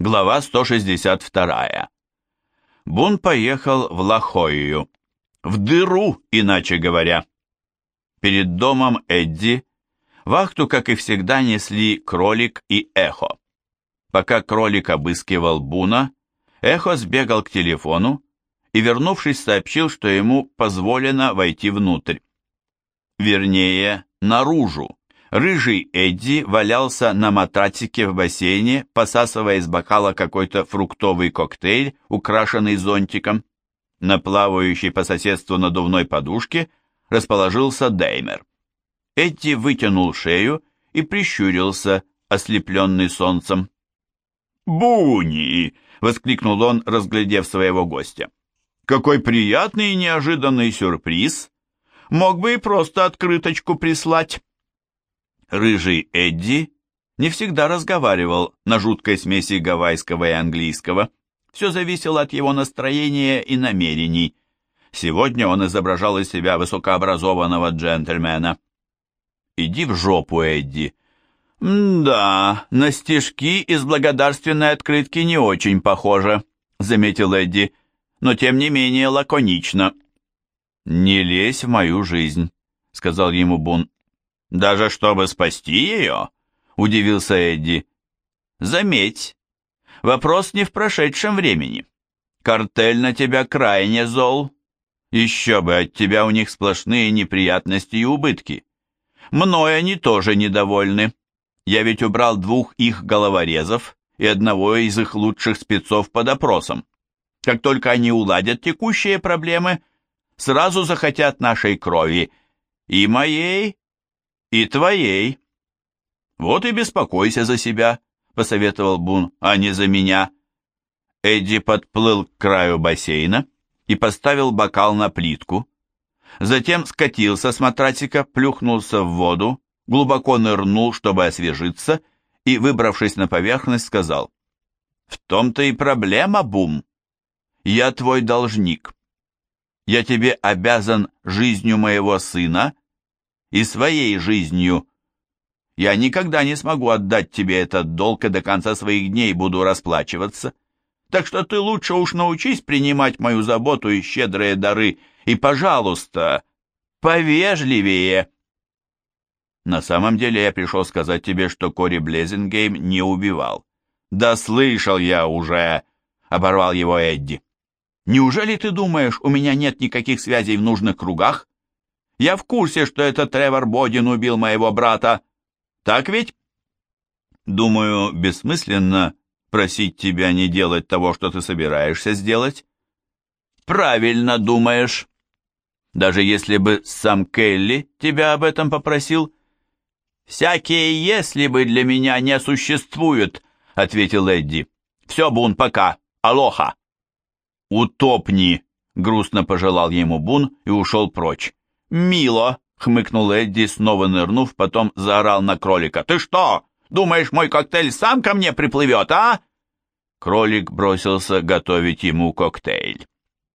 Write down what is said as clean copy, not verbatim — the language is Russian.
Глава 162. Бун поехал в Ла-Хойю. В дыру, иначе говоря. Перед домом Эдди вахту, как и всегда, несли Кролик и Эхо. Пока Кролик обыскивал Буна, Эхо сбегал к телефону и, вернувшись, сообщил, что ему позволено войти внутрь. Вернее, наружу. Рыжий Эдди валялся на матрасике в бассейне, посасывая из бокала какой-то фруктовый коктейль, украшенный зонтиком. На плавающей по соседству надувной подушке расположился Деймер. Эдди вытянул шею и прищурился, ослепленный солнцем. «Буни!» — воскликнул он, разглядев своего гостя. «Какой приятный и неожиданный сюрприз! Мог бы и просто открыточку прислать!» Рыжий Эдди не всегда разговаривал на жуткой смеси гавайского и английского. Все зависело от его настроения и намерений. Сегодня он изображал из себя высокообразованного джентльмена. «Иди в жопу, Эдди!» «Да, на стишки из благодарственной открытки не очень похоже», — заметил Эдди, «но тем не менее лаконично». «Не лезь в мою жизнь», — сказал ему Бун. «Даже чтобы спасти ее?» — удивился Эдди. «Заметь, вопрос не в прошедшем времени. Картель на тебя крайне зол. Еще бы, от тебя у них сплошные неприятности и убытки. Мной они тоже недовольны. Я ведь убрал 2 их головорезов и одного из их лучших спецов под опросом. Как только они уладят текущие проблемы, сразу захотят нашей крови, и моей, и твоей. Вот и беспокойся за себя, посоветовал Бун, а не за меня. Эдди подплыл к краю бассейна и поставил бокал на плитку. Затем скатился с матрасика, плюхнулся в воду, глубоко нырнул, чтобы освежиться, и, выбравшись на поверхность, сказал: «В том-то и проблема, Бум. Я твой должник. Я тебе обязан жизнью моего сына и своей жизнью. Я никогда не смогу отдать тебе этот долг, и до конца своих дней буду расплачиваться. Так что ты лучше уж научись принимать мою заботу и щедрые дары, и, пожалуйста, повежливее». «На самом деле я пришел сказать тебе, что Кори Блезингейм не убивал». «Да слышал я уже», — оборвал его Эдди. «Неужели ты думаешь, у меня нет никаких связей в нужных кругах? Я в курсе, что это Тревор Бодин убил моего брата. Так ведь?» «Думаю, бессмысленно просить тебя не делать того, что ты собираешься сделать». «Правильно думаешь. Даже если бы сам Келли тебя об этом попросил». «Всякие «если бы» для меня не существуют», — ответил Эдди. «Все, Бун, пока. Алоха». «Утопни», — грустно пожелал ему Бун и ушел прочь. «Мило», — хмыкнул Эдди, снова нырнув, потом заорал на Кролика. «Ты что, думаешь, мой коктейль сам ко мне приплывет, а?» Кролик бросился готовить ему коктейль.